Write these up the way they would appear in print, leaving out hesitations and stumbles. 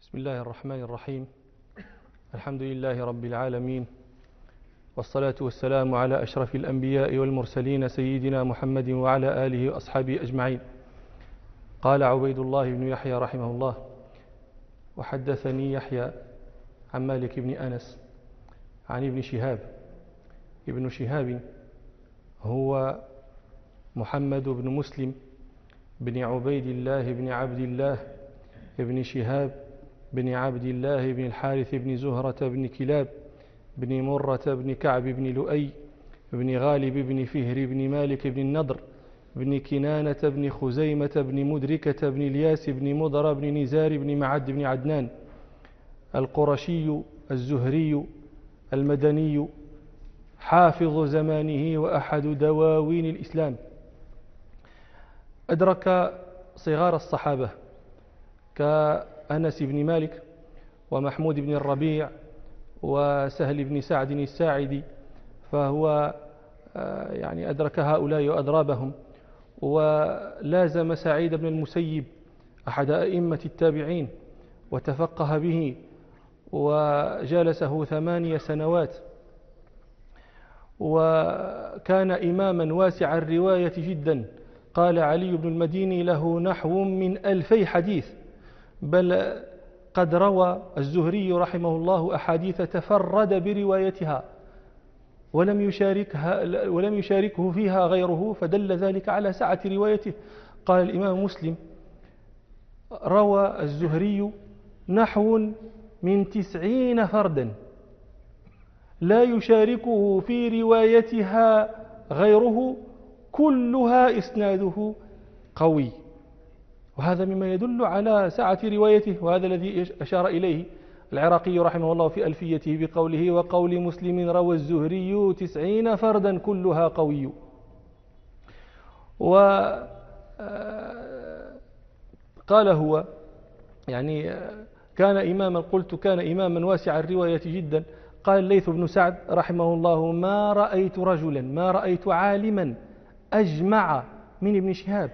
بسم الله الرحمن الرحيم. الحمد لله رب العالمين، والصلاة والسلام على أشرف الأنبياء والمرسلين سيدنا محمد وعلى آله وأصحابه أجمعين. قال عبيد الله بن يحيى رحمه الله: وحدثني يحيى عن مالك بن أنس عن ابن شهاب. ابن شهاب هو محمد بن مسلم بن عبيد الله بن عبد الله بن شهاب بن عبد الله بن الحارث بن زهرة بن كلاب بن مرة بن كعب بن لؤي بن غالب بن فهر بن مالك بن النضر بن كنانة بن خزيمة بن مدركة بن الياس بن مضر بن نزار بن معد بن عدنان القرشي الزهري المدني، حافظ زمانه وأحد دواوين الإسلام. أدرك صغار الصحابة كأنس بن مالك ومحمود بن الربيع وسهل بن سعد الساعدي، فهو أدرك هؤلاء وأضرابهم، ولازم سعيد بن المسيب أحد أئمة التابعين وتفقه به وجالسه 8 سنوات، وكان إماما واسع الرواية جدا. قال علي بن المديني له نحو من 2000 حديث، بل قد روى الزهري رحمه الله أحاديث تفرد بروايتها ولم يشاركه فيها غيره، فدل ذلك على سعة روايته. قال الإمام مسلم: روى الزهري نحو من 90 فردا لا يشاركه في روايتها غيره، كلها إسناده قوي. وهذا مما يدل على سعة روايته، وهذا الذي أشار إليه العراقي رحمه الله في ألفيته بقوله: وقول مسلم روى الزهري 90 فردا كلها قوي. وقال هو كان إماما، قلت كان إماما واسع الرواية جدا. قال الليث بن سعد رحمه الله: ما رأيت عالما أجمع من ابن شهاب.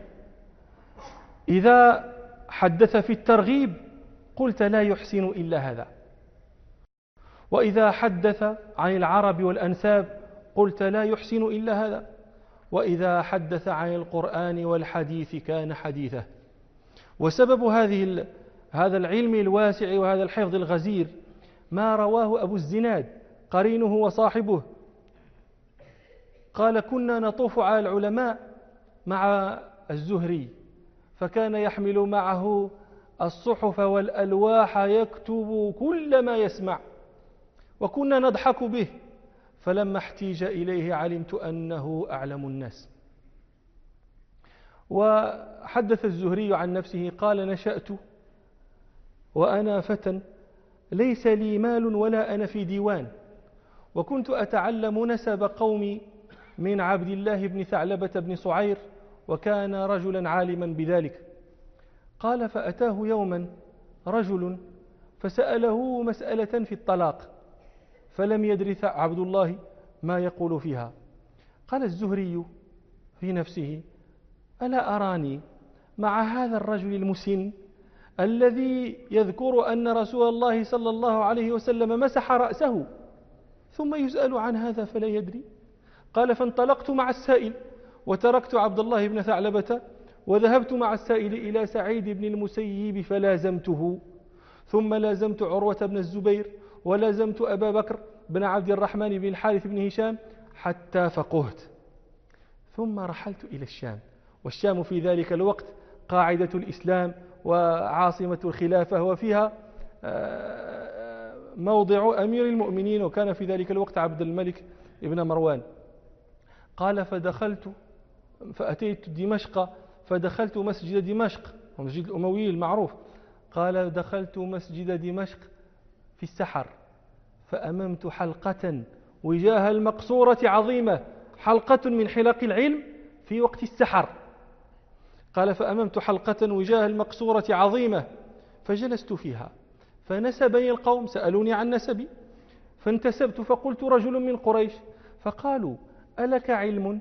إذا حدث في الترغيب قلت لا يحسن إلا هذا، وإذا حدث عن العرب والأنساب قلت لا يحسن إلا هذا، وإذا حدث عن القرآن والحديث كان حديثه. وسبب هذا العلم الواسع وهذا الحفظ الغزير ما رواه أبو الزناد قرينه وصاحبه. قال: كنا نطوف على العلماء مع الزهري، فكان يحمل معه الصحف والألواح يكتب كل ما يسمع، وكنا نضحك به، فلما احتيج إليه علمت أنه أعلم الناس. وحدث الزهري عن نفسه قال: نشأت وأنا فتى ليس لي مال ولا أنا في ديوان، وكنت أتعلم نسب قومي من عبد الله بن ثعلبة بن صعير، وكان رجلا عالما بذلك. قال: فأتاه يوما رجل فسأله مسألة في الطلاق، فلم يدر عبد الله ما يقول فيها. قال الزهري في نفسه: ألا أراني مع هذا الرجل المسن الذي يذكر أن رسول الله صلى الله عليه وسلم مسح رأسه، ثم يسأل عن هذا فلا يدري. قال: فانطلقت مع السائل وتركت عبد الله بن ثعلبة، وذهبت مع السائل إلى سعيد بن المسيب فلازمته، ثم لازمت عروة بن الزبير، ولازمت أبا بكر بن عبد الرحمن بن الحارث بن هشام حتى فقهت، ثم رحلت إلى الشام. والشام في ذلك الوقت قاعدة الإسلام وعاصمة الخلافة، وفيها موضع أمير المؤمنين، وكان في ذلك الوقت عبد الملك ابن مروان. قال: فأتيت دمشق فدخلت مسجد دمشق، ومسجد الأموي المعروف. قال: دخلت مسجد دمشق في السحر، فأممت حلقة وجاه المقصورة عظيمة، حلقة من حلق العلم في وقت السحر. قال: فأممت حلقة وجاه المقصورة عظيمة، فجلست فيها، فنسبني القوم، سألوني عن نسبي، فانتسبت فقلت: رجل من قريش. فقالوا: ألك علم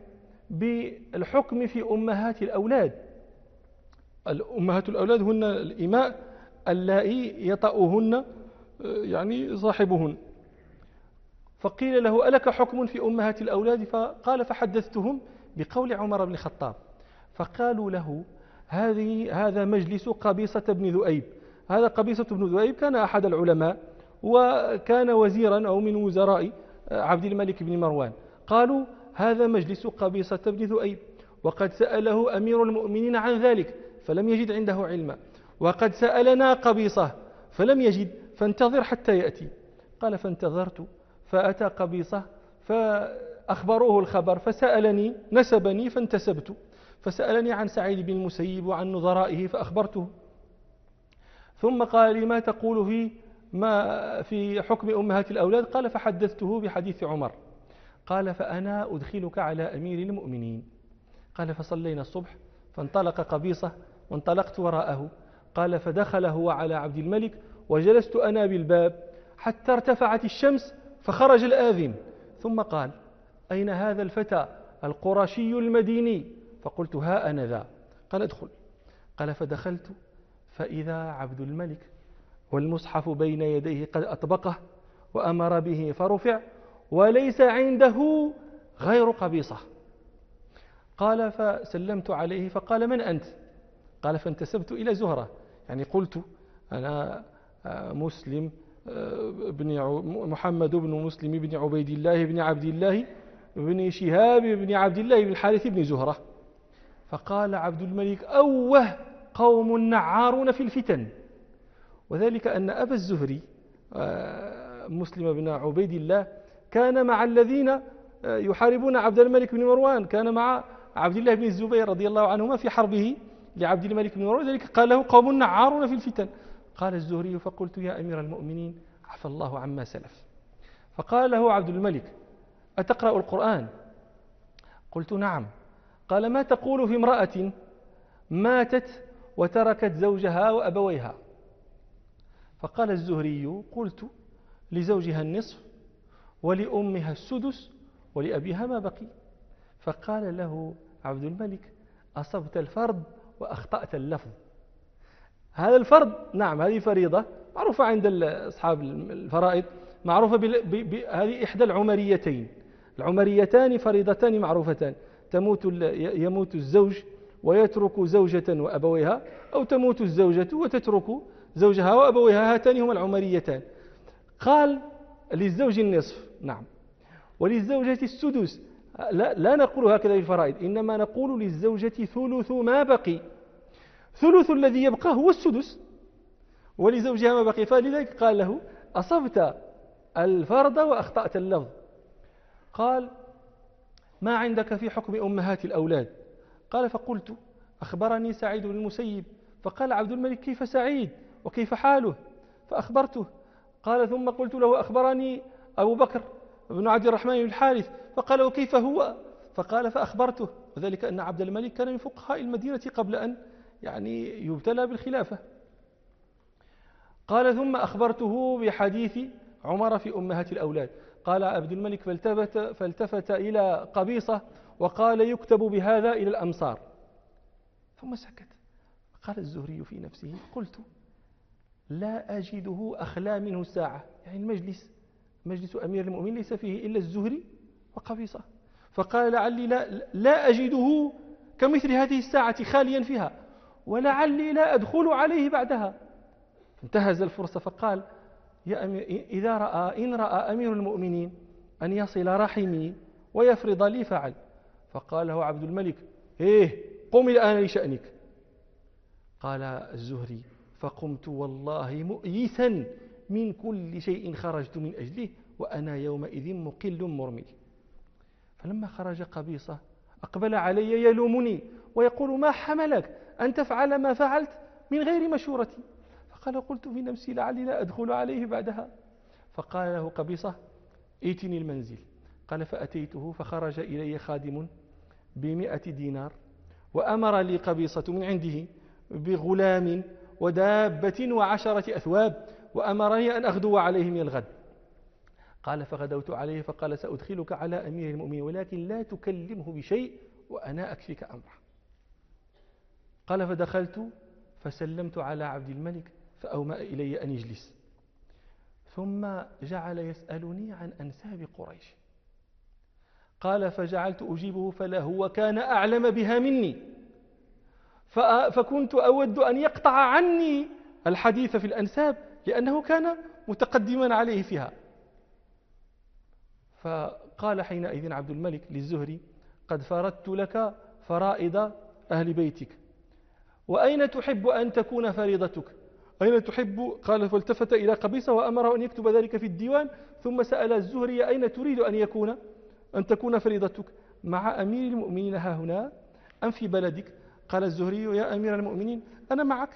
بالحكم في أمهات الأولاد؟ الأمهات الأولاد هن الإماء اللائي يطأهن يعني صاحبهن. فقيل له: ألك حكم في أمهات الأولاد؟ فقال: فحدثتهم بقول عمر بن الخطاب. فقالوا له: هذا مجلس قبيصة بن ذؤيب. هذا قبيصة بن ذؤيب كان أحد العلماء، وكان وزيرا أو من وزراء عبد الملك بن مروان. قالوا: هذا مجلس قبيصة بن ذؤيب، وقد سأله أمير المؤمنين عن ذلك فلم يجد عنده علما، وقد سألنا قبيصة فلم يجد، فانتظر حتى يأتي. قال: فانتظرت، فأتى قبيصة فأخبروه الخبر، فسألني، نسبني فانتسبت، فسألني عن سعيد بن المسيب وعن نظرائه فأخبرته. ثم قال لي: ما تقول في حكم أمهات الأولاد؟ قال: فحدثته بحديث عمر. قال: فأنا أدخلك على أمير المؤمنين. قال: فصلينا الصبح، فانطلق قبيصة وانطلقت وراءه. قال: فدخل هو على عبد الملك، وجلست أنا بالباب حتى ارتفعت الشمس، فخرج الآذن، ثم قال: أين هذا الفتى القرشي المديني؟ فقلت: ها أنا ذا. قال: ادخل. قال: فدخلت، فإذا عبد الملك والمصحف بين يديه قد أطبقه وأمر به فرفع، وليس عنده غير قبيصة. قال: فسلمت عليه، فقال: من أنت؟ قال: فانتسبت إلى زهرة، يعني قلت: أنا مسلم محمد بن مسلم بن عبيد الله بن عبد الله بن شهاب بن عبد الله بن الحارث بن زهرة. فقال عبد الملك: أوه، قوم نعارون في الفتن. وذلك أن أبا الزهري مسلم بن عبيد الله كان مع الذين يحاربون عبد الملك بن مروان، كان مع عبد الله بن الزبير رضي الله عنهما في حربه لعبد الملك بن مروان، ذلك قال له: قوم نعارون في الفتن. قال الزهري: فقلت: يا أمير المؤمنين، عفى الله عما سلف. فقال له عبد الملك: أتقرأ القرآن؟ قلت: نعم. قال: ما تقول في امرأة ماتت وتركت زوجها وأبويها؟ فقال الزهري: قلت: لزوجها النصف، ولأمها السدس، ولأبيها ما بقي. فقال له عبد الملك: أصبت الفرض وأخطأت اللفظ. هذا الفرض، نعم، هذه فريضة معروفة عند أصحاب الفرائض، معروفة هذه إحدى العمريتين. العمريتان فريضتان معروفتان: يموت الزوج ويترك زوجة وأبويها، أو تموت الزوجة وتترك زوجها وأبويها، هاتان هما العمريتان. قال: للزوج النصف، نعم، وللزوجة السدس. لا نقول هكذا في الفرائض، إنما نقول للزوجة ثلث ما بقي، ثلث الذي يبقى هو السدس، ولزوجها ما بقي. فلذلك قال له: أصبت الفرض وأخطأت اللفظ. قال: ما عندك في حكم أمهات الأولاد؟ قال: فقلت: أخبرني سعيد بن المسيب. فقال عبد الملك: كيف سعيد وكيف حاله؟ فأخبرته. قال: ثم قلت له: أخبرني أبو بكر بن عبد الرحمن بن الحارث. فقال: وكيف هو؟ فقال: فأخبرته، وذلك أن عبد الملك كان من فقهاء المدينة قبل أن يبتلى بالخلافة. قال: ثم أخبرته بحديث عمر في أمهات الأولاد. قال عبد الملك: فالتفت إلى قبيصة وقال: يكتب بهذا إلى الأمصار. ثم سكت. قال الزهري في نفسه: قلت: لا أجده أخلى منه ساعة، يعني مجلس أمير المؤمنين ليس فيه إلا الزهري وقبيصة. فقال: لعلي لا أجده كمثل هذه الساعة خاليا فيها، ولعلي لا أدخل عليه بعدها. فانتهز الفرصة فقال: يا أمير، إن رأى أمير المؤمنين أن يصل رحمي ويفرض لي فعل. فقال له عبد الملك: قم الآن لشأنك. قال الزهري: فقمت والله مؤيسا من كل شيء خرجت من أجله، وأنا يومئذ مقل مرمي. فلما خرج قبيصة أقبل علي يلومني ويقول: ما حملك أن تفعل ما فعلت من غير مشورتي؟ فقال: قلت في نفسي: لعلي لا أدخل عليه بعدها. فقال له قبيصة: ائتني المنزل. قال: فأتيته، فخرج إلي خادم ب100 دينار، وأمر لي قبيصة من عنده بغلام ودابة و10 أثواب، وأمرني أن أغدو عليه من الغد. قال: فغدوت عليه، فقال: سأدخلك على أمير المؤمنين، ولكن لا تكلمه بشيء وأنا أكفيك أمره. قال: فدخلت فسلمت على عبد الملك، فأومأ إلي أن يجلس، ثم جعل يسألني عن أنساب قريش. قال فجعلت أجيبه فلا هو كان أعلم بها مني، فكنت أود أن يقطع عني الحديث في الأنساب لأنه كان متقدما عليه فيها. فقال حينئذ عبد الملك للزهري قد فرضت لك فرائض أهل بيتك، وأين تحب أن تكون فريضتك؟ أين تحب؟ قال فالتفت إلى قبيصة وأمره أن يكتب ذلك في الديوان، ثم سأل الزهري أين تريد أن تكون فريضتك؟ مع أمير المؤمنين ها هنا أم في بلدك؟ قال الزهري يا أمير المؤمنين أنا معك.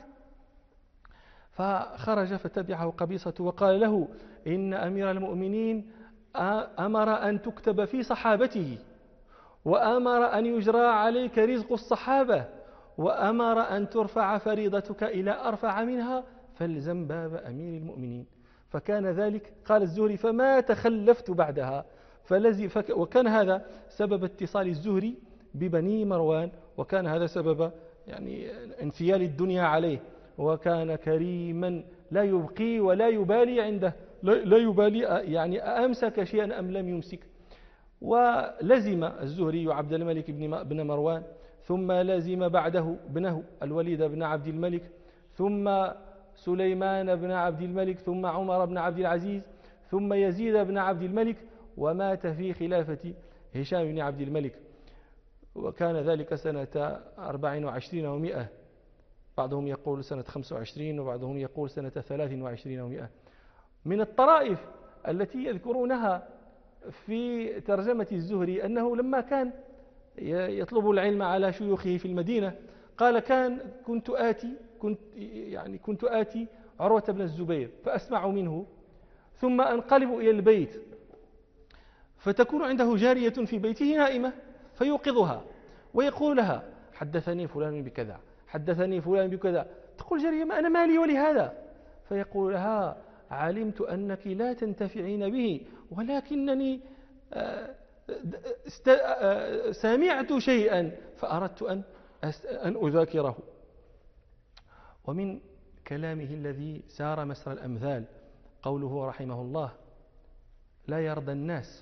فخرج فتبعه قبيصة وقال له إن أمير المؤمنين أمر أن تكتب في صحابته، وأمر أن يجرى عليك رزق الصحابة، وأمر أن ترفع فريضتك إلى أرفع منها، فالزم باب أمير المؤمنين. فكان ذلك. قال الزهري فما تخلفت بعدها، وكان هذا سبب اتصال الزهري ببني مروان، وكان هذا سبب يعني انثيال الدنيا عليه، وكان كريما لا يبقي ولا يبالي عنده، لا يبالي يعني أمسك شيئا أم لم يمسك. ولزم الزهري عبد الملك بن مروان، ثم لزم بعده ابنه الوليد بن عبد الملك، ثم سليمان بن عبد الملك، ثم عمر بن عبد العزيز، ثم يزيد بن عبد الملك، ومات في خلافة هشام بن عبد الملك، وكان ذلك سنة 24 و100، بعضهم يقول سنة 25 وبعضهم يقول سنة 23 و100. من الطرائف التي يذكرونها في ترجمة الزهري أنه لما كان يطلب العلم على شيوخه في المدينة قال كنت آتي عروة بن الزبير فأسمع منه، ثم أنقلب إلى البيت فتكون عنده جارية في بيته نائمة فيوقظها ويقول لها حدثني فلان بكذا، حدثني فلان بكذا. تقول جارية ما أنا مالي ولهذا؟ فيقول لها علمت أنك لا تنتفعين به، ولكنني سمعت شيئا فأردت أن أذاكره. ومن كلامه الذي سار مسر الأمثال قوله رحمه الله لا يرضى الناس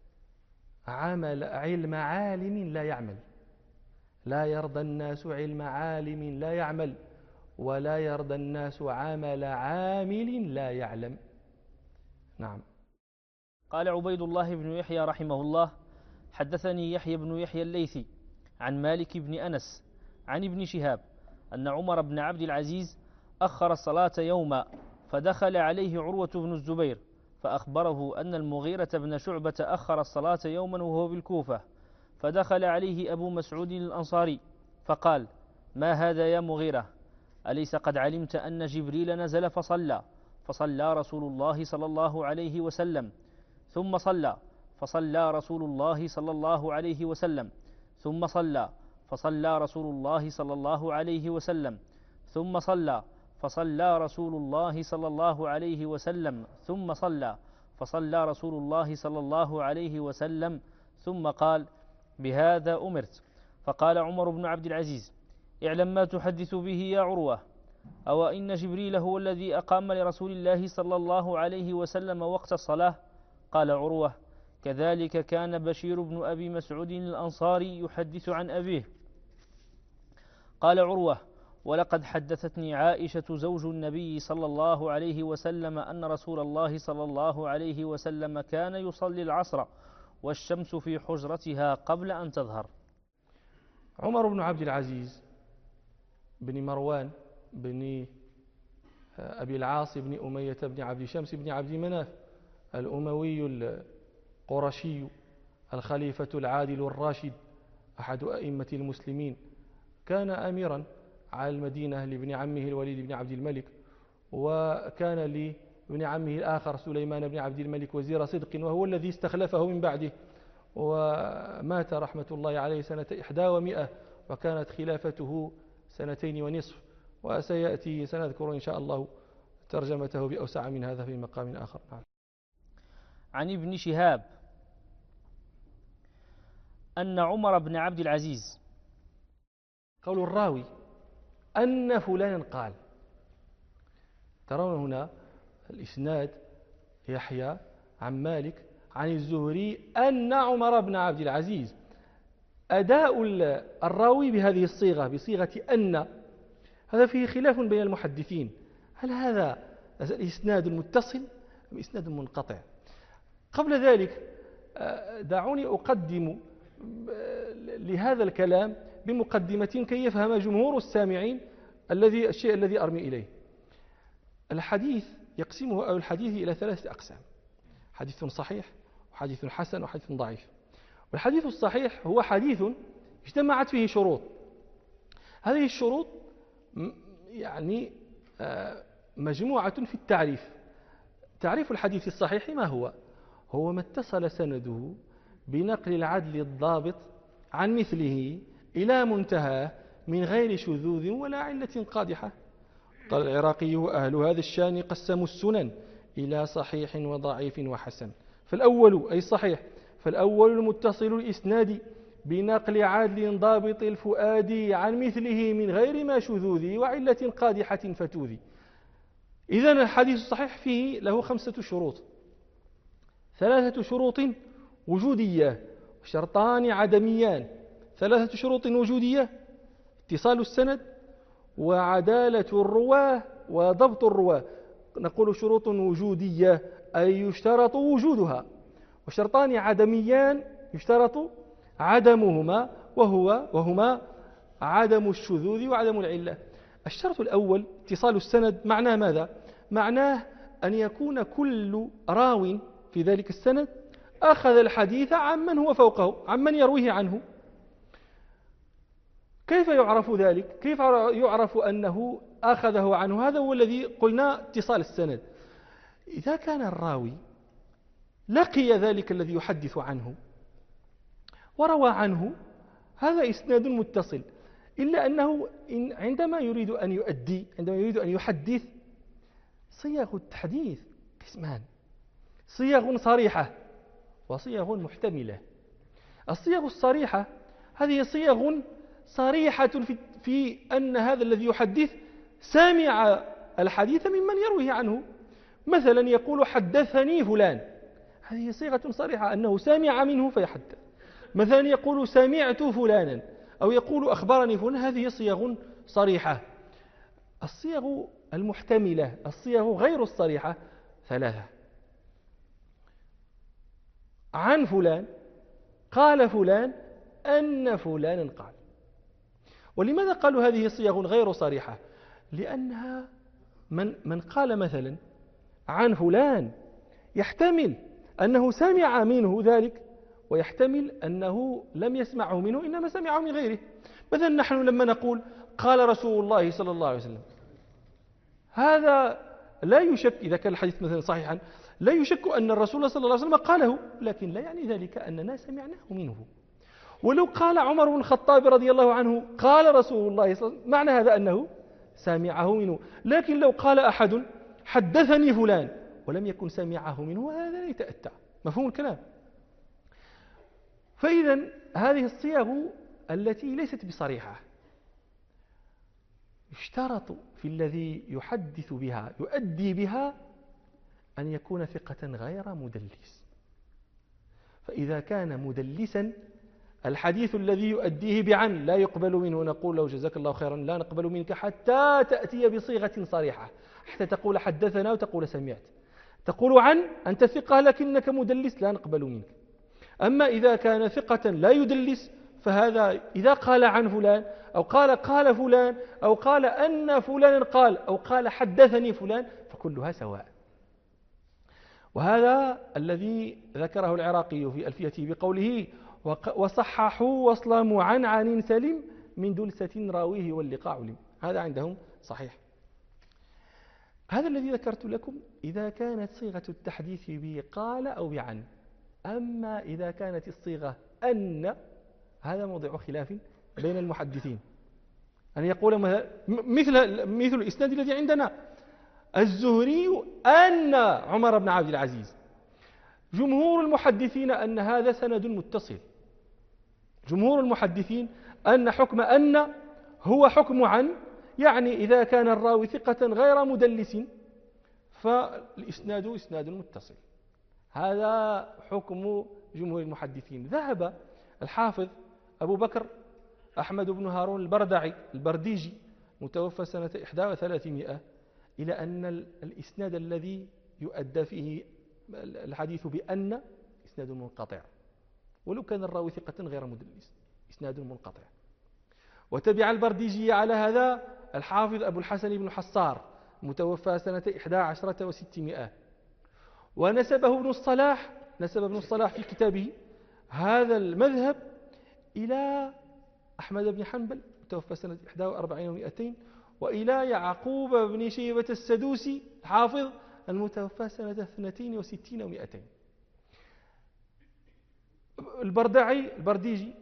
علم عالم لا يعمل، لا يرضى الناس علم عالم لا يعمل، ولا يرضى الناس عمل عامل لا يعلم. نعم. قال عبيد الله بن يحيى رحمه الله حدثني يحيى بن يحيى الليثي عن مالك بن أنس عن ابن شهاب أن عمر بن عبد العزيز أخر الصلاة يوما، فدخل عليه عروة بن الزبير فأخبره أن المغيرة بن شعبة أخر الصلاة يوما وهو بالكوفة، فدخل عليه أبو مسعود الأنصاري فقال ما هذا يا مغيرة؟ أليس قد علمت أن جبريل نزل فصلى رسول الله صلى الله عليه وسلم، ثم فصلى رسول الله صلى الله عليه وسلم، ثم فصلى رسول الله صلى الله عليه وسلم، ثم فصلى رسول الله صلى الله عليه وسلم، ثم فصلى رسول الله صلى الله عليه وسلم، ثم قال بهذا أمرت. فقال عمر بن عبد العزيز اعلم ما تحدث به يا عروة، أو إن جبريل هو الذي أقام لرسول الله صلى الله عليه وسلم وقت الصلاة؟ قال عروة كذلك كان بشير بن أبي مسعود الأنصاري يحدث عن أبيه. قال عروة ولقد حدثتني عائشة زوج النبي صلى الله عليه وسلم أن رسول الله صلى الله عليه وسلم كان يصلي العصر والشمس في حجرتها قبل أن تظهر. عمر بن عبد العزيز بن مروان بن أبي العاص بن أمية بن عبد شمس بن عبد مناف الأموي القرشي الخليفة العادل الراشد أحد أئمة المسلمين، كان أميرا على المدينة لابن عمه الوليد بن عبد الملك، وكان لابن عمه الآخر سليمان بن عبد الملك وزير صدق، وهو الذي استخلفه من بعده، ومات رحمة الله عليه سنة 100، وكانت خلافته 2.5 سنين، وسيأتي سنذكر إن شاء الله ترجمته بأوسع من هذا في مقام آخر. عن ابن شهاب أن عمر بن عبد العزيز. قول الراوي أن فلانا قال، ترون هنا الإسناد يحيى عن مالك عن الزهري أن عمر بن عبد العزيز. أداء الراوي بهذه الصيغة بصيغة أن هذا فيه خلاف بين المحدثين، هل هذا الإسناد متصل أم إسناد منقطع؟ قبل ذلك دعوني أقدم لهذا الكلام بمقدمة كي يفهم جمهور السامعين الشيء الذي أرمي إليه. الحديث يقسمه أو الحديث إلى 3 أقسام: حديث صحيح وحديث حسن وحديث ضعيف. والحديث الصحيح هو حديث اجتمعت فيه شروط. هذه الشروط يعني مجموعة في التعريف. تعريف الحديث الصحيح ما هو؟ هو ما اتصل سنده بنقل العدل الضابط عن مثله إلى منتهى من غير شذوذ ولا علة قادحة. قال العراقي: أهل هذا الشان قسموا السنن إلى صحيح وضعيف وحسن. فالأول أي الصحيح، فالأول المتصل الإسناد بنقل عدل ضابط الفؤاد عن مثله من غير ما شذوذ وعلة قادحة فتوذي. إذن الحديث الصحيح فيه له 5 شروط: 3 شروط وجودية وشرطان عدميان. 3 شروط وجودية: اتصال السند وعدالة الرواه وضبط الرواه. نقول شروط وجودية أي يشترط وجودها، وشرطان عدميان يشترط عدمهما وهما عدم الشذوذ وعدم العلة. الشرط الأول اتصال السند، معناه ماذا؟ معناه أن يكون كل راو في ذلك السند أخذ الحديث عمن هو فوقه، عمن يرويه عنه. كيف يعرف ذلك؟ كيف يعرف أنه أخذه عنه؟ هذا هو الذي قلنا اتصال السند. إذا كان الراوي لقي ذلك الذي يحدث عنه وروى عنه، هذا إسناد متصل. إلا أنه عندما يريد أن يؤدي، عندما يريد أن يحدث، صيغ التحديث قسمان: صيغ صريحة وصيغ محتملة. الصيغ الصريحة هذه صيغ صريحة في أن هذا الذي يحدث سامع الحديث ممن يرويه عنه. مثلا يقول: حدثني فلان، هذه صيغة صريحة أنه سامع منه فيحدث. مثلا يقول: سمعت فلانا، أو يقول: أخبرني فلان، هذه صيغ صريحة. الصيغ المحتملة، الصيغ غير الصريحة 3: عن فلان، قال فلان، أن فلانا قال. ولماذا قالوا هذه صيغ غير صريحة؟ لأنها من قال مثلا عن فلان يحتمل أنه سمع منه ذلك، ويحتمل أنه لم يسمعه منه إنما سمعه من غيره. مثلا نحن لما نقول قال رسول الله صلى الله عليه وسلم، هذا لا يشك، إذا كان الحديث مثلا صحيحا، لا يشك أن الرسول صلى الله عليه وسلم قاله، لكن لا يعني ذلك أننا سمعناه منه. ولو قال عمر بن الخطاب رضي الله عنه قال رسول الله صلى الله عليه وسلم، معنى هذا أنه سمعه منه. لكن لو قال أحد حدثني فلان ولم يكن سمعه منه، هذا لا يتأتى. مفهوم الكلام؟ فإذا هذه الصيغ التي ليست بصريحة يشترط في الذي يحدث بها يؤدي بها أن يكون ثقة غير مدلس. فإذا كان مدلسا، الحديث الذي يؤديه بعن لا يقبل منه، نقول له: جزاك الله خيرا، لا نقبل منك حتى تأتي بصيغة صريحة، حتى تقول حدثنا وتقول سمعت. تقول عن أنت ثقة لكنك مدلس، لا نقبل منك. أما إذا كان ثقة لا يدلس، فهذا إذا قال عن فلان أو قال فلان أو قال أن فلان قال أو قال حدثني فلان، فكلها سواء. وهذا الذي ذكره العراقي في ألفيته بقوله: وصححوا وصل معنعن سلم من دلسة راويه واللقاء علم. هذا عندهم صحيح. هذا الذي ذكرت لكم إذا كانت صيغة التحديث بقال أو بعن. أما إذا كانت الصيغة أن، هذا موضع خلاف بين المحدثين. أن يقول مثل الإسناد الذي عندنا: الزهري أن عمر بن عبد العزيز. جمهور المحدثين أن هذا سند متصل. جمهور المحدثين أن حكم أن هو حكم عن، يعني إذا كان الراوي ثقة غير مدلس فالإسناد إسناد متصل. هذا حكم جمهور المحدثين. ذهب الحافظ أبو بكر أحمد بن هارون البرديجي متوفى سنة 31 إلى أن الإسناد الذي يؤدى فيه الحديث بأن إسناد منقطع، ولو كان الراوي ثقة غير مدلس، إسناد منقطع. وتبع البرديجي على هذا الحافظ أبو الحسن بن حصار متوفى سنة 11 و600، ونسبه نسب ابن الصلاح في كتابه هذا المذهب إلى أحمد بن حنبل متوفى سنة 41 و200، وإلى يعقوب بن شيبة السدوسي الحافظ المتوفى سنة 62 و200. البرديجي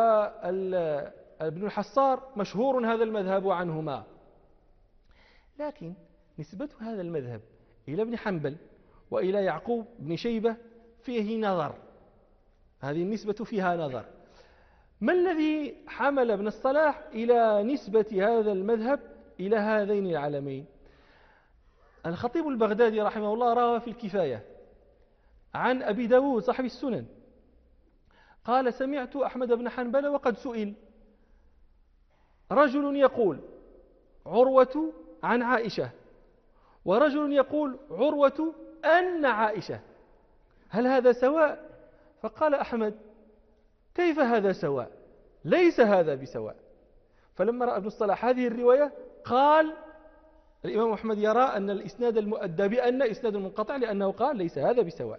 وابن الحصار مشهور هذا المذهب عنهما، لكن نسبة هذا المذهب إلى ابن حنبل وإلى يعقوب بن شيبة فيه نظر، هذه النسبة فيها نظر. ما الذي حمل ابن الصلاح إلى نسبة هذا المذهب إلى هذين العالمين؟ الخطيب البغدادي رحمه الله روى في الكفاية عن أبي داود صاحب السنن قال: سمعت أحمد بن حنبل وقد سئل، رجل يقول عروة عن عائشة، ورجل يقول عروة أن عائشة، هل هذا سواء؟ فقال أحمد: كيف هذا سواء؟ ليس هذا بسواء. فلما رأى ابن الصلاح هذه الرواية قال: الإمام أحمد يرى أن الإسناد المؤدى بأن إسناد منقطع، لأنه قال ليس هذا بسواء.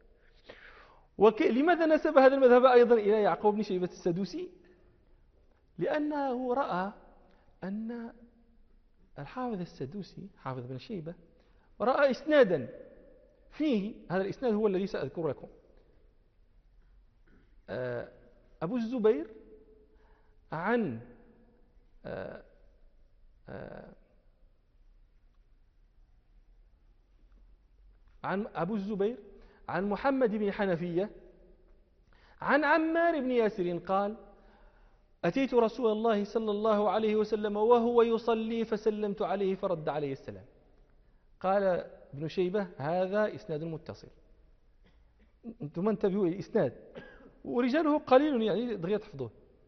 لماذا نسب هذا المذهب أيضا إلى يعقوب بن شيبة السدوسي؟ لأنه رأى أن الحافظ السدوسي حافظ بن شيبة رأى إسنادا فيه، هذا الإسناد هو الذي سأذكر لكم. أبو الزبير عن أبو الزبير عن محمد بن حنفية عن عمار بن ياسر قال: أتيت رسول الله صلى الله عليه وسلم وهو يصلي فسلمت عليه فرد عليه السلام. قال ابن شيبة: هذا إسناد متصل. أنتم انتبهوا الإسناد ورجاله قليل، يعني دغيا تحفظوه.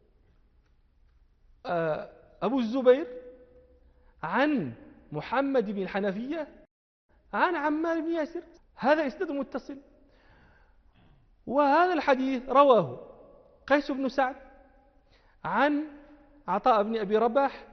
أبو الزبير عن محمد بن الحنفية عن عمار بن ياسر، هذا إسناد متصل. وهذا الحديث رواه قيس بن سعد عن عطاء بن أبي رباح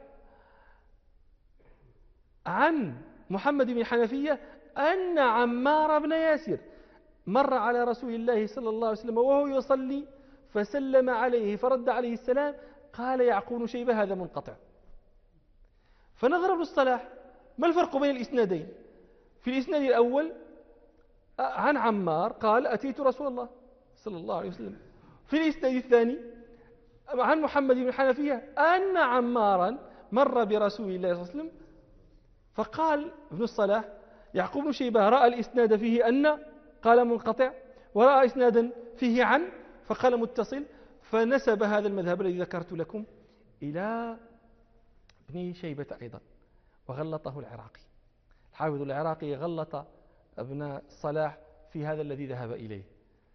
عن محمد بن الحنفية أن عمار بن ياسر مر على رسول الله صلى الله عليه وسلم وهو يصلي فسلم عليه فرد عليه السلام. قال يعقوب بن شيبة: هذا منقطع. فنظر ابن الصلاح ما الفرق بين الإسنادين؟ في الإسناد الأول عن عمار قال: أتيت رسول الله صلى الله عليه وسلم. في الإسناد الثاني عن محمد بن الحنفية أن عمارا مر برسول الله صلى الله عليه وسلم. فقال ابن الصلاح: يعقوب بن شيبة رأى الإسناد فيه أن قال منقطع، ورأى إسنادا فيه عن فقال متصل، فنسب هذا المذهب الذي ذكرت لكم إلى ابن شيبة أيضا، وغلطه العراقي. الحافظ العراقي غلط ابن الصلاح في هذا الذي ذهب إليه.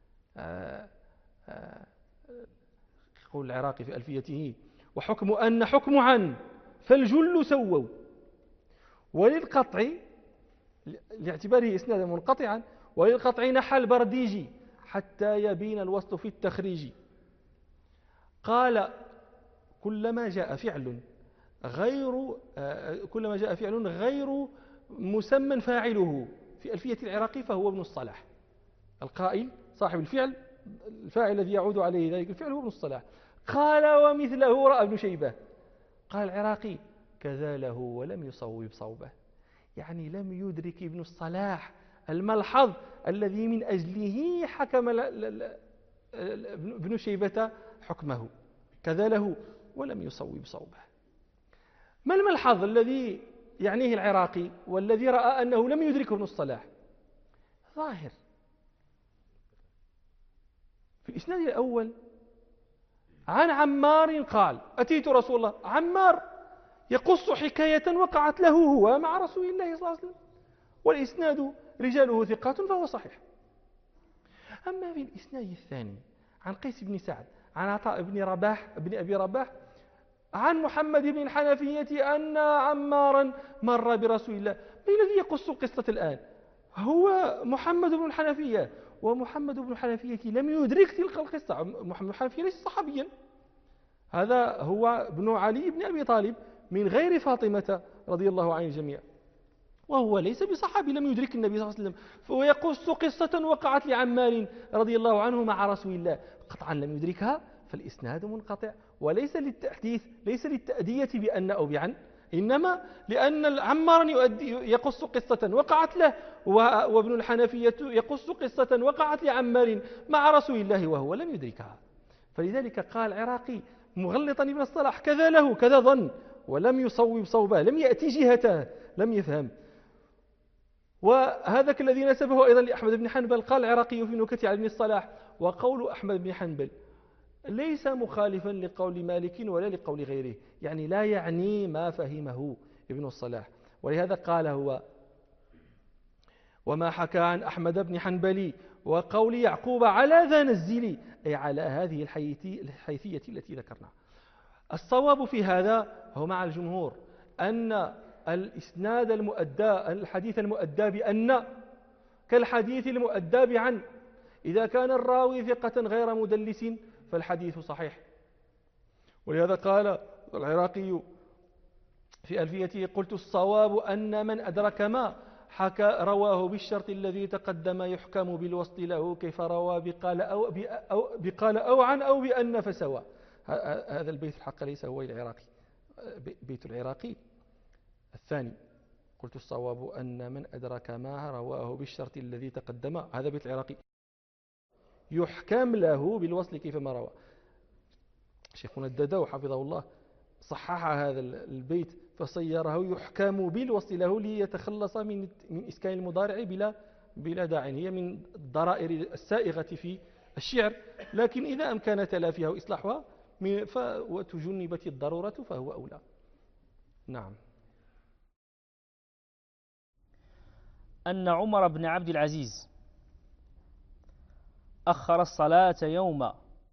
يقول العراقي في ألفيته: وحكم أن حكم عن فالجل سووا، وللقطع لاعتباره إسنادا منقطعا، وللقطع نحى البرديجي حتى يبين الوسط في التخريج. قال: كلما جاء فعل غير مسمى فاعله في ألفية العراقي فهو ابن الصلاح. القائل صاحب الفاعل الذي يعود عليه ذلك الفعل هو ابن الصلاح. قال: ومثله رأى ابن شيبة. قال العراقي: كذا له ولم يصوب صوبه، يعني لم يدرك ابن الصلاح الملحظ الذي من أجله حكم ابن شيبة حكمه. كذا له ولم يصوب صوبه. ما الملحظ الذي يعنيه العراقي والذي رأى أنه لم يدركه ابن الصلاح؟ ظاهر. في الإسناد الأول عن عمار قال: أتيت رسول الله. عمار يقص حكاية وقعت له هو مع رسول الله صلى الله عليه وسلم، والإسناد رجاله ثقات فهو صحيح. أما في الإسناد الثاني عن قيس بن سعد عن عطاء بن أبي رباح عن محمد بن الحنفية أن عمارا مر برسول الله. من الذي يقص القصة الآن؟ هو محمد بن الحنفية، ومحمد بن الحنفية لم يدرك تلك القصة. محمد بن الحنفية ليس صحابيا، هذا هو ابن علي بن أبي طالب من غير فاطمة رضي الله عن الجميع، وهو ليس بصحابي، لم يدرك النبي صلى الله عليه وسلم، فهو يقص قصة وقعت لعمار رضي الله عنه مع رسول الله، قطعا لم يدركها، فالإسناد منقطع، وليس للتحديث، ليس للتأدية بأن أو بعن، إنما لأن عمارا يقص قصة وقعت له، وابن الحنفية يقص قصة وقعت لعمار مع رسول الله وهو لم يدركها. فلذلك قال العراقي مغلطا ابن الصلاح كذا له كذا ظن، ولم يصوب صوبه، لم يأتي جهته، لم يفهم. وهذا الذي نسبه أيضا لأحمد بن حنبل. قال العراقي في نكتة على ابن الصلاح: وقول أحمد بن حنبل ليس مخالفا لقول مالك ولا لقول غيره، يعني لا يعني ما فهمه ابن الصلاح. ولهذا قال هو: وما حكى عن أحمد بن حنبل وقول يعقوب على ذا نزلي، أي على هذه الحيثية التي ذكرنا. الصواب في هذا هو مع الجمهور أن الإسناد الحديث المؤدى بأن كالحديث المؤدى بعن، إذا كان الراوي ثقة غير مدلس فالحديث صحيح. ولهذا قال العراقي في ألفيته: قلت الصواب أن من أدرك ما حكى رواه بالشرط الذي تقدم يحكم بالوسط له، كيف روى بقال أو عن أو بأن فسوى. هذا البيت الحق ليس هو العراقي، بيت العراقي الثاني: قلت الصواب أن من أدرك ما رواه بالشرط الذي تقدم، هذا بيت العراقي، يحكم له بالوصل كيفما روى. شيخنا الددو حفظه الله صحح هذا البيت فصيره يحكم بالوصل له ليتخلص من إسكان المضارع بلا داعي، هي من الضرائر السائغة في الشعر، لكن إذا أمكن تلافيها وإصلاحها وتجنبت الضرورة فهو أولى. نعم. أن عمر بن عبد العزيز أخر الصلاة يوما.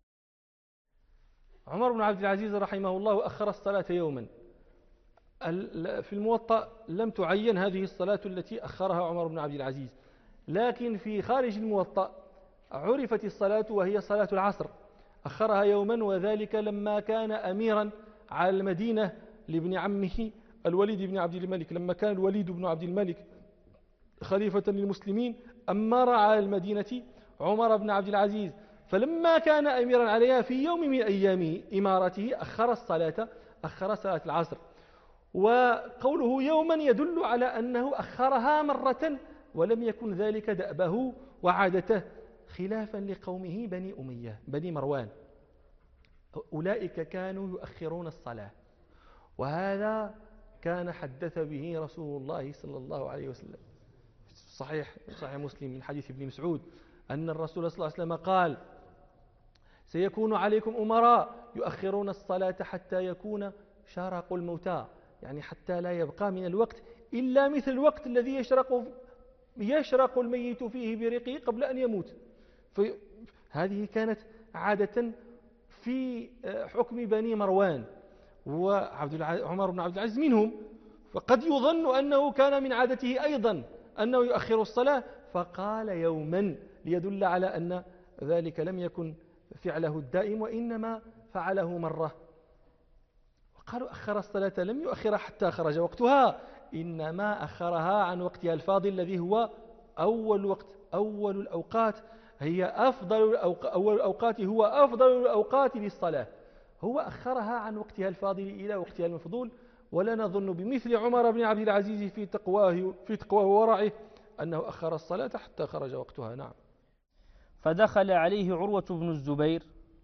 عمر بن عبد العزيز رحمه الله أخر الصلاة يوما. في الموطأ لم تعين هذه الصلاة التي أخرها عمر بن عبد العزيز، لكن في خارج الموطأ عرفت الصلاة وهي صلاة العصر، أخرها يوما، وذلك لما كان أميرا على المدينة لابن عمه الوليد بن عبد الملك. لما كان الوليد بن عبد الملك خليفة للمسلمين أمر على المدينة عمر بن عبد العزيز، فلما كان أميرا عليها في يوم من أيام إمارته أخر صلاة العصر. وقوله يوما يدل على أنه أخرها مرة، ولم يكن ذلك دأبه وعادته، خلافا لقومه بني أمية بني مروان، أولئك كانوا يؤخرون الصلاة، وهذا كان حدث به رسول الله صلى الله عليه وسلم. صحيح مسلم من حديث ابن مسعود أن الرسول صلى الله عليه وسلم قال: سيكون عليكم أمراء يؤخرون الصلاة حتى يكون شارق الموتى، يعني حتى لا يبقى من الوقت إلا مثل الوقت الذي يشرق الميت فيه بريقه قبل أن يموت. فهذه كانت عادة في حكم بني مروان، وعمر بن عبد العزيز منهم، فقد يظن أنه كان من عادته أيضا أنه يؤخر الصلاة، فقال يوما ليدل على أن ذلك لم يكن فعله الدائم، وإنما فعله مرة. وقالوا أخر الصلاة لم يؤخرها حتى خرج وقتها، إنما أخرها عن وقتها الفاضل الذي هو أول وقت، أول الأوقات، أول الأوقات هو أفضل الأوقات للصلاة، هو أخرها عن وقتها الفاضل إلى وقتها المفضول. ولا نظن بمثل عمر بن عبد العزيز في تقواه ورعه أنه أخر الصلاة حتى خرج وقتها. نعم. فدخل عليه عروة بن الزبير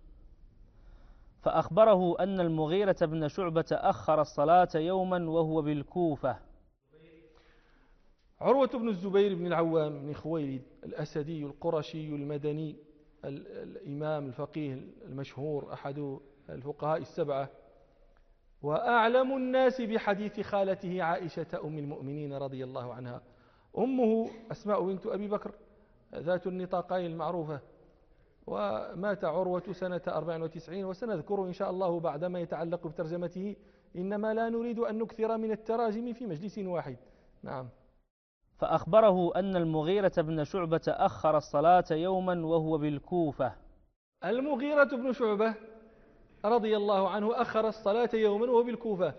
فأخبره أن المغيرة بن شعبة أخر الصلاة يوما وهو بالكوفة. عروة بن الزبير بن العوام بن خويلد الأسدي القرشي المدني، الإمام الفقيه المشهور، أحد الفقهاء السبعة، وأعلم الناس بحديث خالته عائشة أم المؤمنين رضي الله عنها، أمه أسماء بنت أبي بكر ذات النطاقين المعروفة، ومات عروة سنة 94، وسنذكر إن شاء الله بعد ما يتعلق بترجمته، إنما لا نريد أن نكثر من التراجم في مجلس واحد. نعم. فأخبره أن المغيرة بن شعبة أخر الصلاة يوما وهو بالكوفة. المغيرة بن شعبة رضي الله عنه أخر الصلاة يوما وهو بالكوفة،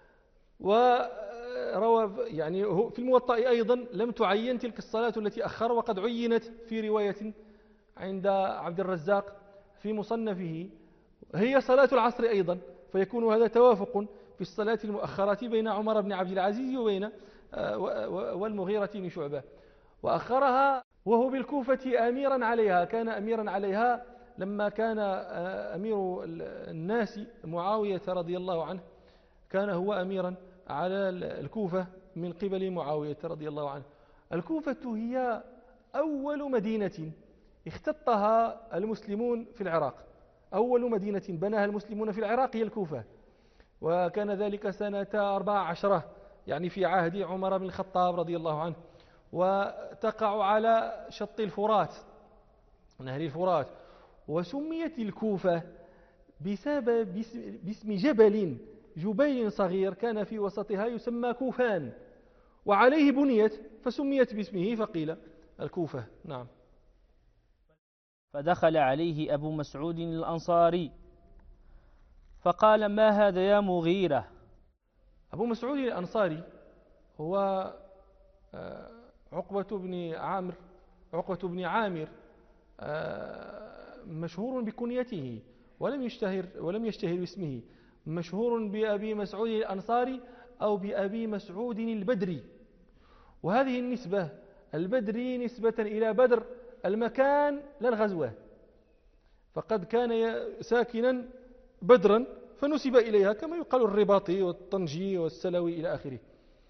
وروى يعني في الموطأ أيضا لم تعين تلك الصلاة التي أخر، وقد عينت في رواية عند عبد الرزاق في مصنفه هي صلاة العصر أيضا، فيكون هذا توافق في الصلاة المؤخرة بين عمر بن عبد العزيز وبين والمغيرة بن شعبة. وأخرها وهو بالكوفة أميرا عليها، كان أميرا عليها لما كان أمير الناس معاوية رضي الله عنه، كان هو أميرا على الكوفة من قبل معاوية رضي الله عنه. الكوفة هي أول مدينة اختطها المسلمون في العراق، أول مدينة بناها المسلمون في العراق هي الكوفة، وكان ذلك سنة 14 يعني في عهد عمر بن الخطاب رضي الله عنه، وتقع على شط الفرات، نهر الفرات، وسميت الكوفة بسبب باسم جبيل صغير كان في وسطها يسمى كوفان، وعليه بنيت فسميت باسمه فقيل الكوفة. نعم. فدخل عليه أبو مسعود الأنصاري فقال: ما هذا يا مغيرة؟ أبو مسعود الأنصاري هو عقبة بن عامر مشهور بكنيته ولم يشتهر باسمه، مشهور بأبي مسعود الأنصاري أو بأبي مسعود البدري، وهذه النسبة البدري نسبة إلى بدر المكان لا الغزوة، فقد كان ساكنا بدرا فنسب إليها، كما يقال الرباطي والطنجي والسلوي إلى آخره.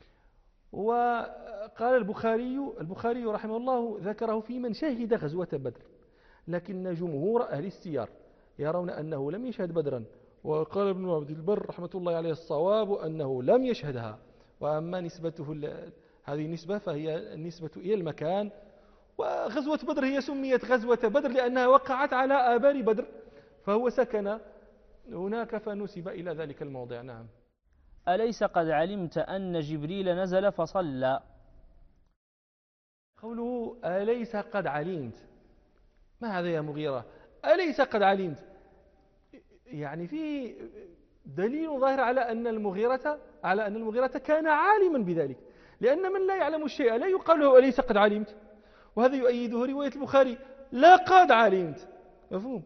وقال البخاري رحمه الله ذكره في من شهد غزوة بدر، لكن جمهور أهل السير يرون أنه لم يشهد بدرا، وقال ابن عبد البر رحمة الله عليه الصواب أنه لم يشهدها. وأما نسبته هذه النسبة فهي النسبة إلى المكان، وغزوة بدر هي سميت غزوة بدر لأنها وقعت على آبار بدر، فهو سكن هناك فنسب إلى ذلك الموضع. نعم. أليس قد علمت أن جبريل نزل فصلى؟ قوله أليس قد علمت، ما هذا يا مغيرة؟ أليس قد علمت يعني في دليل ظاهر على أن المغيرة كان عالما بذلك، لأن من لا يعلم الشيء لا يقال له أليس قد علمت، وهذا يؤيده رواية البخاري لقد علمت، مفهوم.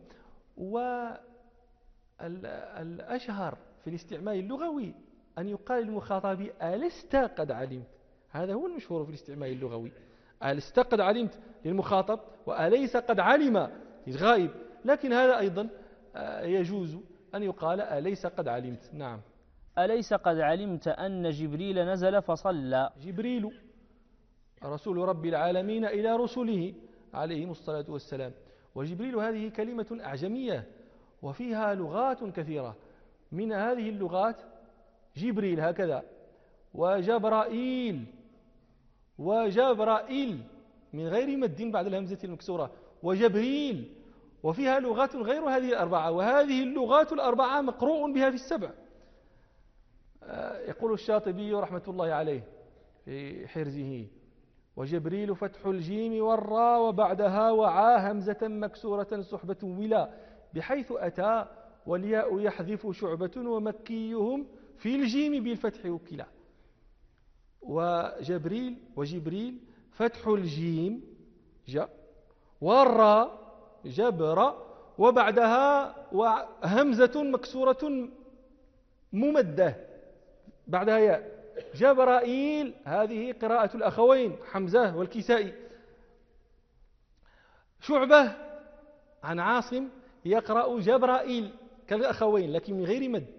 والأشهر في الاستعمال اللغوي أن يقال للمخاطب ألست قد علمت، هذا هو المشهور في الاستعمال اللغوي، ألست قد علمت للمخاطب، وأليس قد علم للغائب، لكن هذا أيضا يجوز أن يقال أليس قد علمت. نعم. أليس قد علمت أن جبريل نزل فصلى؟ جبريل رسول رب العالمين إلى رسله عليهم الصلاة والسلام، وجبريل هذه كلمة أعجمية وفيها لغات كثيرة، من هذه اللغات جبريل هكذا، وجبرائيل من غير مد بعد الهمزة المكسورة، وجبريل، وفيها لغات غير هذه الأربعة، وهذه اللغات الأربعة مقروء بها في السبع. يقول الشاطبي رحمة الله عليه في حرزه: وجبريل فتح الجيم والراء وبعدها وعا همزة مكسورة صحبة ولا، بحيث أتى والياء يحذف شعبة ومكيهم في الجيم بالفتح وكلا. وجبريل فتح الجيم جاء والراء جبر وبعدها همزة مكسورة ممدة بعدها ياء. جبرائيل هذه قراءة الأخوين حمزة والكسائي. شعبة عن عاصم يقرأ جبرائيل كالأخوين لكن من غير مد.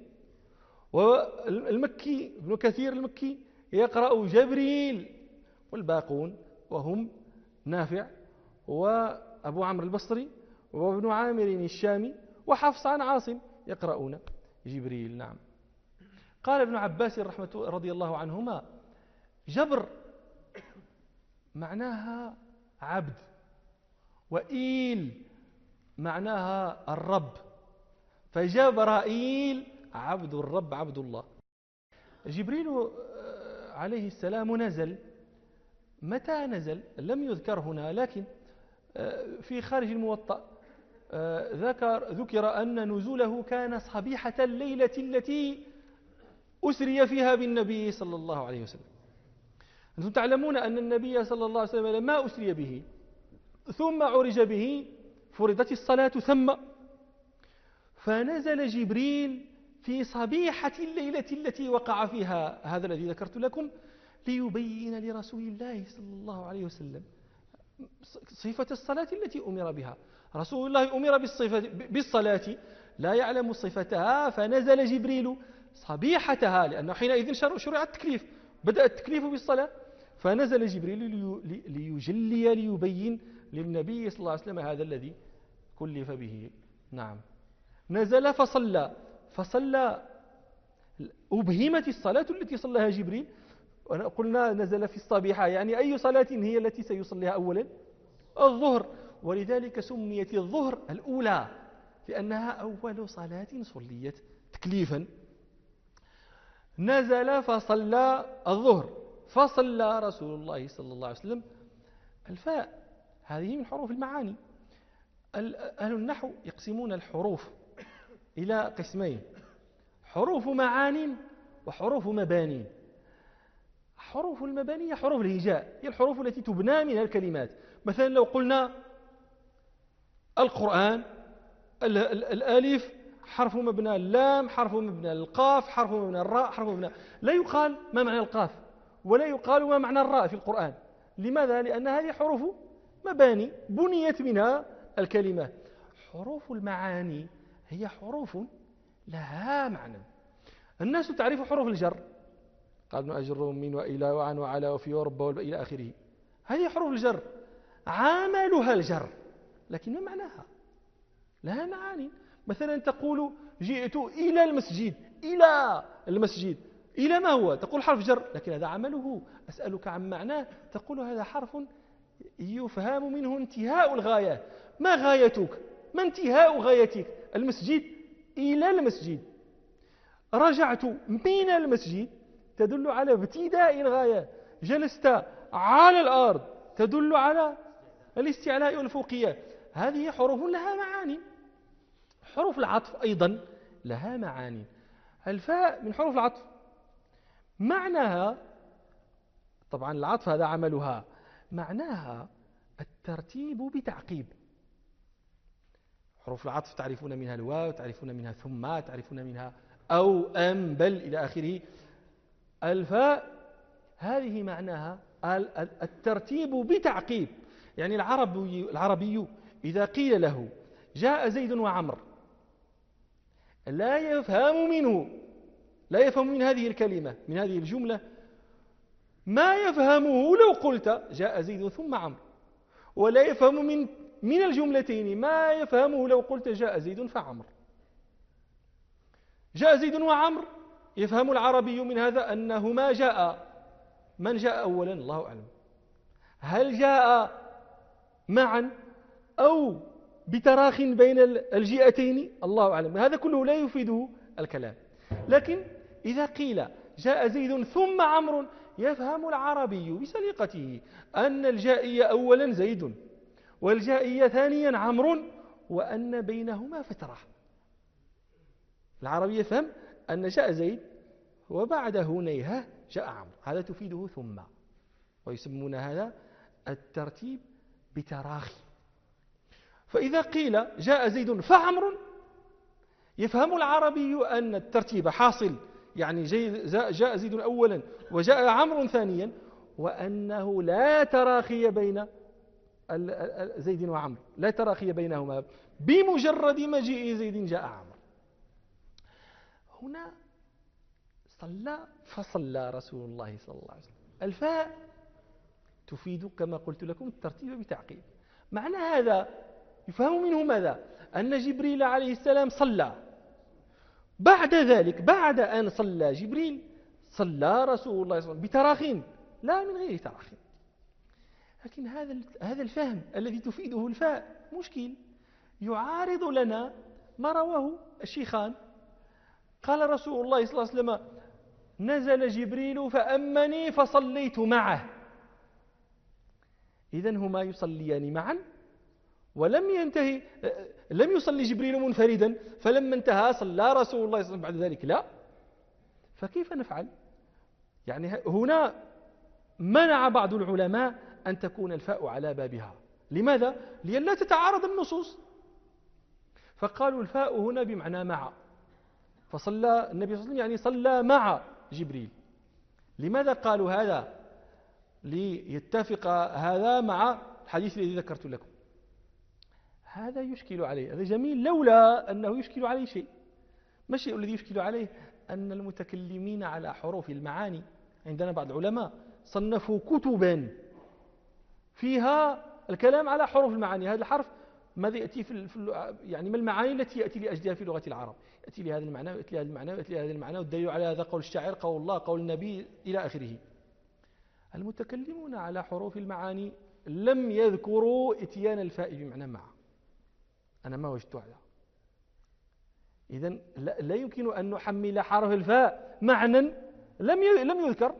والمكي ابن كثير المكي يقرأ جبريل، والباقون وهم نافع وأبو عمرو البصري وابن عامر الشامي وحفص عن عاصم يقرؤون جبريل. نعم. قال ابن عباس رضي الله عنهما: جبر معناها عبد، وإيل معناها الرب، فجبرائيل عبد الرب عبد الله. جبريل عليه السلام نزل. متى نزل؟ لم يذكر هنا، لكن في خارج الموطأ ذكر أن نزوله كان صبيحة الليلة التي أسري فيها بالنبي صلى الله عليه وسلم. أنتم تعلمون أن النبي صلى الله عليه وسلم لما أسري به ثم عرج به فرضت الصلاة ثم، فنزل جبريل في صبيحة الليلة التي وقع فيها هذا الذي ذكرت لكم، ليبين لرسول الله صلى الله عليه وسلم صفة الصلاة التي أمر بها. رسول الله أمر بالصلاة لا يعلم صفتها، فنزل جبريل صبيحتها، لأنه حينئذ شرع التكليف، بدأ التكليف بالصلاة، فنزل جبريل ليجلي ليبين للنبي صلى الله عليه وسلم هذا الذي كلف به. نعم، نزل فصلى أبهمت الصلاة التي صلىها جبريل، قلنا نزل في الصبيحة، يعني أي صلاة هي التي سيصليها أولا؟ الظهر، ولذلك سميت الظهر الأولى لأنها أول صلاة صليت تكليفا. نزل فصلى الظهر، فصلى رسول الله صلى الله عليه وسلم. الفاء هذه من حروف المعاني. أهل النحو يقسمون الحروف إلى قسمين: حروف معان وحروف مباني. حروف المباني هي حروف الهجاء، هي الحروف التي تبنى منها الكلمات. مثلا لو قلنا القرآن، الألف حرف مبنى، اللام حرف مبنى، القاف حرف مبنى، الراء حرف مبنى. لا يقال ما معنى القاف ولا يقال ما معنى الراء في القرآن. لماذا؟ لأن هذه حروف مباني بنيت منها الكلمات. حروف المعاني هي حروف لها معنى. الناس تعرف حروف الجر، قال ابن أجر من وإلى وعن وعلى وفي ورب إلى آخره، هذه حروف الجر عاملها الجر، لكن ما معناها؟ لها معاني. مثلا تقول جئت إلى المسجد، إلى المسجد، إلى ما هو؟ تقول حرف جر، لكن هذا عمله. أسألك عن معناه، تقول هذا حرف يفهم منه انتهاء الغاية. ما غايتك؟ ما انتهاء غايتك؟ المسجد، إلى المسجد. رجعت من المسجد تدل على ابتداء الغاية. جلست على الأرض تدل على الاستعلاء والفوقية. هذه حروف لها معاني. حروف العطف أيضا لها معاني. الفاء من حروف العطف، معناها طبعا العطف هذا عملها، معناها الترتيب بتعقيب. حروف العطف تعرفون منها الواو، تعرفون منها ثم، تعرفون منها أو أم بل إلى آخره. الفاء هذه معناها الترتيب بتعقيب. يعني العربي إذا قيل له جاء زيد وعمر لا يفهم من هذه الكلمة، من هذه الجملة، ما يفهمه لو قلت جاء زيد ثم عمرو، ولا يفهم من الجملتين ما يفهمه لو قلت جاء زيد فعمر. جاء زيد وعمر يفهم العربي من هذا أنهما جاء. من جاء أولا؟ الله أعلم. هل جاء معا أو بتراخ بين الجئتين؟ الله أعلم. هذا كله لا يفيده الكلام. لكن إذا قيل جاء زيد ثم عمرو، يفهم العربي بسليقته أن الجائي أولا زيد والجائي ثانيا عمرو، وأن بينهما فترة. العربي يفهم أن جاء زيد وبعده نيهة جاء عمرو، هذا تفيده ثم، ويسمون هذا الترتيب بتراخي. فإذا قيل جاء زيد فعمرو، يفهم العربي أن الترتيب حاصل، يعني جاء زيد أولا وجاء عمرو ثانيا، وأنه لا تراخي بين زيد وعمرو، لا تراخي بينهما، بمجرد مجيء زيد جاء عمرو. هنا فصلى رسول الله صلى الله عليه وسلم. الفاء تفيد كما قلت لكم الترتيب بتعقيب. معنى هذا يفهم منه ماذا؟ أن جبريل عليه السلام صلى. بعد ذلك، بعد أن صلى جبريل، صلى رسول الله صلى الله عليه وسلم بتراخين، لا من غير تراخين. لكن هذا الفهم الذي تفيده الفاء مشكل، يعارض لنا ما رواه الشيخان. قال رسول الله صلى الله عليه وسلم: نزل جبريل فأمني فصليت معه. إذن هما يصليان معا، ولم ينتهي، لم يصلي جبريل منفردا فلما انتهى صلى رسول الله صلى الله عليه وسلم بعد ذلك، لا. فكيف نفعل؟ يعني هنا منع بعض العلماء أن تكون الفاء على بابها. لماذا؟ لئلا تتعارض النصوص. فقالوا الفاء هنا بمعنى مع، فصلى النبي صلى الله عليه وسلم يعني صلى مع جبريل. لماذا قالوا هذا؟ ليتفق هذا مع الحديث الذي ذكرت لكم. هذا يشكل عليه، هذا جميل، لولا أنه يشكل عليه شيء. ما الشيء الذي يشكل عليه؟ أن المتكلمين على حروف المعاني عندنا بعض العلماء صنفوا كتبا فيها الكلام على حروف المعاني. هذا الحرف ماذا يأتي يعني ما المعاني التي يأتي لأجلها في لغة العرب؟ يأتي لهذا المعنى ويأتي لهذا المعنى ويأتي لهذا المعنى، والدليل على هذا قول الشاعر، قول الله، قول النبي، إلى آخره. المتكلمون على حروف المعاني لم يذكروا إتيان الفاء بمعنى مع. أنا ما وجدت هذا. إذن لا يمكن أن نحمل حرف الفاء معنى لم يذكر.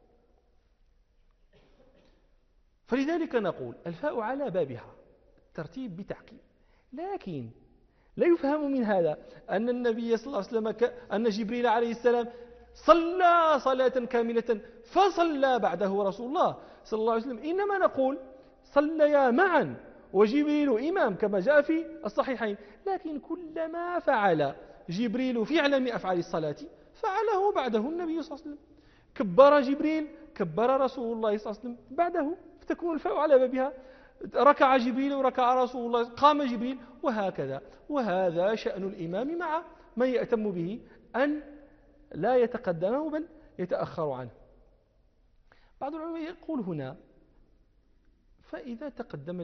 فلذلك نقول الفاء على بابها ترتيب بتعقيب، لكن لا يفهم من هذا أن النبي صلى الله عليه وسلم أن جبريل عليه السلام صلى صلاة كاملة فصلى بعده رسول الله صلى الله عليه وسلم. إنما نقول صليا معا وجبريل إمام كما جاء في الصحيحين، لكن كلما فعل جبريل فعلا من أفعال الصلاة فعله بعده النبي صلى الله عليه وسلم. كبر جبريل كبر رسول الله صلى الله عليه وسلم بعده، فتكون الفاء على بابها. ركع جبريل وركع رسول الله، قام جبريل، وهكذا. وهذا شأن الإمام مع من يأتم به، أن لا يتقدمه بل يتأخر عنه. بعض العلماء يقول هنا: فإذا تقدم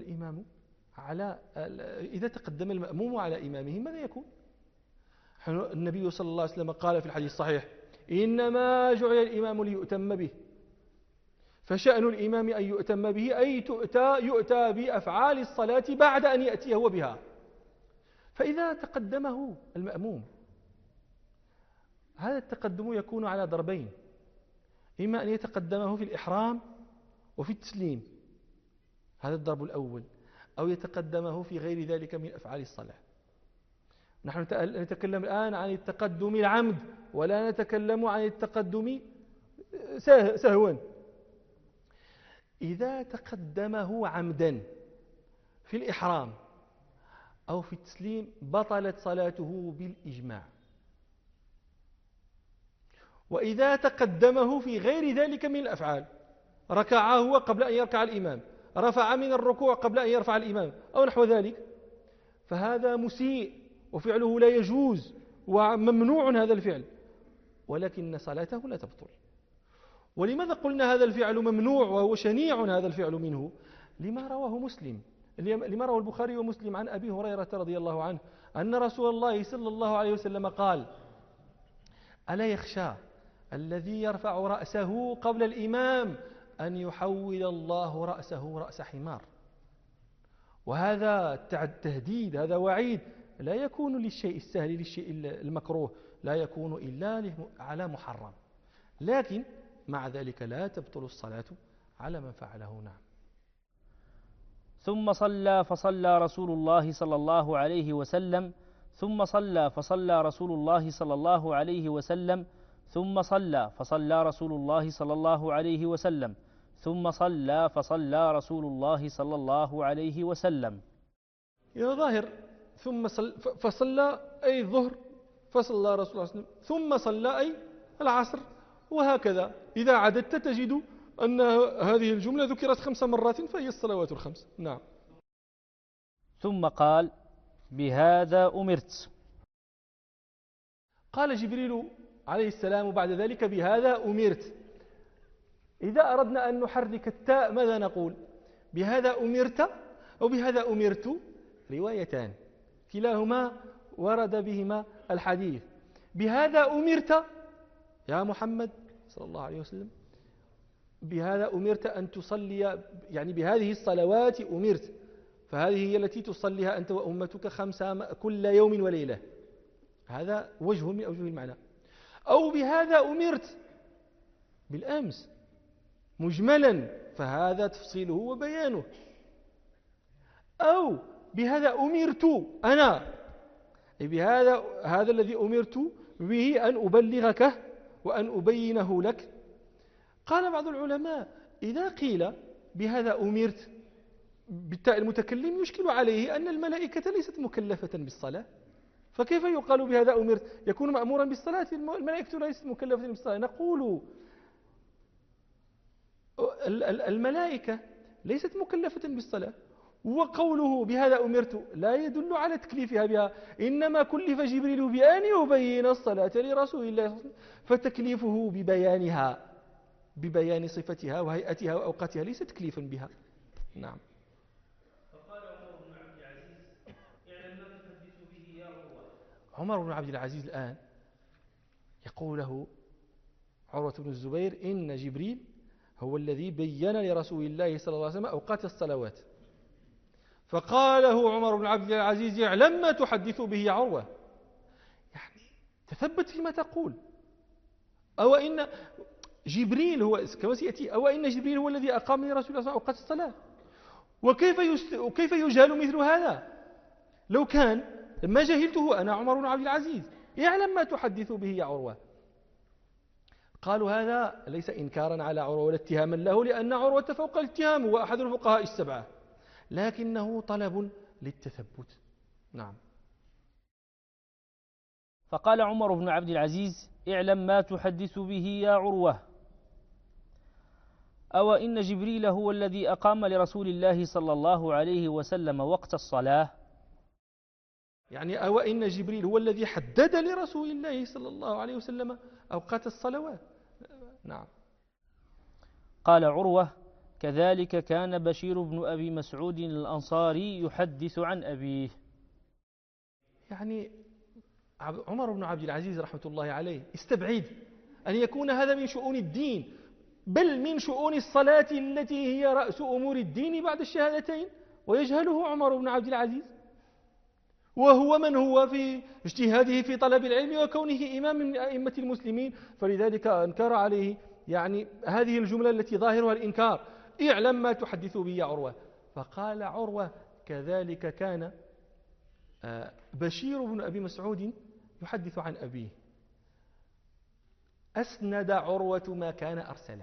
إذا تقدم المأموم على إمامه ماذا يكون؟ النبي صلى الله عليه وسلم قال في الحديث الصحيح: إنما جعل الإمام ليؤتم به، فشأن الإمام أن يؤتم به، أي يؤتى بأفعال الصلاة بعد أن يأتي هو بها. فإذا تقدمه المأموم، هذا التقدم يكون على ضربين: إما أن يتقدمه في الإحرام وفي التسليم، هذا الضرب الأول، أو يتقدمه في غير ذلك من أفعال الصلاة. نحن نتكلم الآن عن التقدم العمد، ولا نتكلم عن التقدم سهوا. إذا تقدمه عمدا في الإحرام أو في التسليم بطلت صلاته بالإجماع. وإذا تقدمه في غير ذلك من الأفعال، ركع هو قبل أن يركع الإمام، رفع من الركوع قبل أن يرفع الإمام أو نحو ذلك، فهذا مسيء وفعله لا يجوز وممنوع هذا الفعل، ولكن صلاته لا تبطل. ولماذا قلنا هذا الفعل ممنوع وهو شنيع هذا الفعل منه؟ لما رواه البخاري ومسلم عن أبي هريرة رضي الله عنه أن رسول الله صلى الله عليه وسلم قال: ألا يخشى الذي يرفع رأسه قبل الإمام أن يحول الله رأسه رأس حمار. وهذا تهديد، هذا وعيد لا يكون للشيء السهل، للشيء المكروه، لا يكون إلا على محرم. لكن مع ذلك لا تبطل الصلاة على من فعله. نعم. ثم صلى فصلى رسول الله صلى الله عليه وسلم، ثم صلى فصلى رسول الله صلى الله عليه وسلم، ثم صلى فصلى رسول الله صلى الله عليه وسلم، ثم صلى فصلى رسول الله صلى الله عليه وسلم. يا ظاهر ثم فصلى أي الظهر، فصلى رسول الله صلى الله عليه وسلم، ثم صلى أي العصر، وهكذا. إذا عددت تجد أن هذه الجملة ذكرت 5 مرات، فهي الصلوات الخمس. نعم. ثم قال: بهذا أمرت. قال جبريل عليه السلام بعد ذلك: بهذا أمرت. إذا أردنا أن نحرك التاء ماذا نقول؟ بهذا أمرت أو بهذا أمرت؟ روايتان كلاهما ورد بهما الحديث. بهذا أمرت يا محمد صلى الله عليه وسلم، بهذا أمرت أن تصلي، يعني بهذه الصلوات أمرت، فهذه هي التي تصليها أنت وأمتك 5 كل يوم وليلة. هذا وجه من أوجه المعنى. أو بهذا أمرت بالأمس مجملا، فهذا تفصيله وبيانه. أو بهذا أمرت أنا، هذا الذي أمرت به أن أبلغك وأن أبينه لك. قال بعض العلماء إذا قيل بهذا أمرت بالتاء المتكلم يشكل عليه أن الملائكة ليست مكلفة بالصلاة، فكيف يقال بهذا أمرت؟ يكون مأمورا بالصلاة، الملائكة ليست مكلفة بالصلاة. نقول الملائكة ليست مكلفة بالصلاة، وقوله بهذا أمرت لا يدل على تكليفها بها، إنما كلف جبريل بأن يبين الصلاة لرسول الله، فتكليفه ببيانها، ببيان صفتها وهيئتها وأوقاتها، ليس تكليفا بها. نعم. فقال عمر بن عبد العزيز اعلم ما تحدث به يا عروة. عمر بن عبد العزيز الآن يقول له عروة بن الزبير إن جبريل هو الذي بين لرسول الله صلى الله عليه وسلم أوقات الصلوات. فقال له عمر بن عبد العزيز اعلم ما تحدث به يا عروة، يعني تثبت فيما تقول. أو إن جبريل هو كما سيأتي، أو إن جبريل هو الذي أقام لرسول الله صلى الله عليه وسلم أوقات الصلاة، وكيف يجهل مثل هذا؟ لو كان ما جهلته أنا عمر بن عبد العزيز، اعلم ما تحدث به يا عروة. قالوا هذا ليس إنكارا على عروة ولا اتهاما له، لأن عروة فوق الاتهام، هو أحد الفقهاء السبعة، لكنه طلب للتثبت. نعم. فقال عمر بن عبد العزيز اعلم ما تحدث به يا عروة، أو إن جبريل هو الذي أقام لرسول الله صلى الله عليه وسلم وقت الصلاة، يعني أو إن جبريل هو الذي حدد لرسول الله صلى الله عليه وسلم أوقات الصلوات. نعم. قال عروة كذلك كان بشير بن أبي مسعود الأنصاري يحدث عن أبيه. يعني عمر بن عبد العزيز رحمة الله عليه استبعد أن يكون هذا من شؤون الدين، بل من شؤون الصلاة التي هي رأس أمور الدين بعد الشهادتين، ويجهله عمر بن عبد العزيز، وهو من هو في اجتهاده في طلب العلم وكونه إمام من أئمة المسلمين، فلذلك أنكر عليه يعني هذه الجملة التي ظاهرها الإنكار، اعلم ما تحدث به يا عروة. فقال عروة كذلك كان بشير بن أبي مسعود يحدث عن أبيه. أسند عروة ما كان أرسله.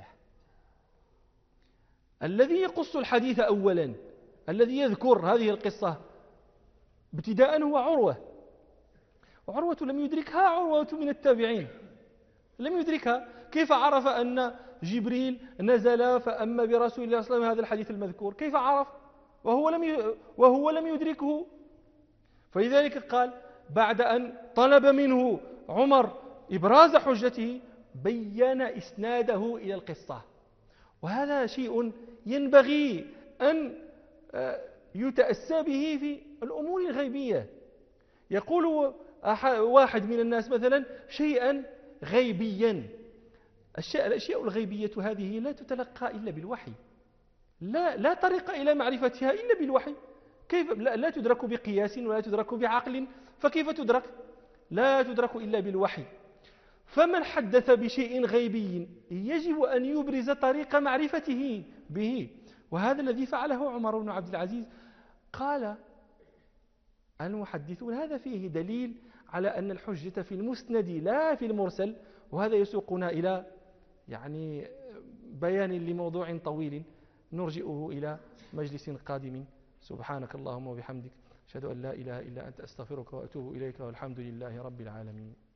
الذي يقص الحديث أولا، الذي يذكر هذه القصة ابتداء هو عروة، وعروة لم يدركها، عروة من التابعين لم يدركها. كيف عرف أن جبريل نزل فأما برسول الله صلى الله عليه وسلم هذا الحديث المذكور؟ كيف عرف وهو لم يدركه؟ فلذلك قال بعد أن طلب منه عمر إبراز حجته بين إسناده إلى القصة. وهذا شيء ينبغي أن يتأسى به في الأمور الغيبية. يقول واحد من الناس مثلا شيئا غيبيا، الأشياء الغيبية هذه لا تتلقى إلا بالوحي، لا طريق إلى معرفتها إلا بالوحي. كيف لا تدرك بقياس ولا تدرك بعقل، فكيف تدرك؟ لا تدرك إلا بالوحي. فمن حدث بشيء غيبي يجب أن يبرز طريق معرفته به، وهذا الذي فعله عمر بن عبد العزيز. قال المحدثون هذا فيه دليل على أن الحجة في المسند لا في المرسل، وهذا يسوقنا إلى يعني بيان لموضوع طويل نرجئه إلى مجلس قادم. سبحانك اللهم وبحمدك أشهد أن لا إله إلا أنت أستغفرك وأتوب إليك، والحمد لله رب العالمين.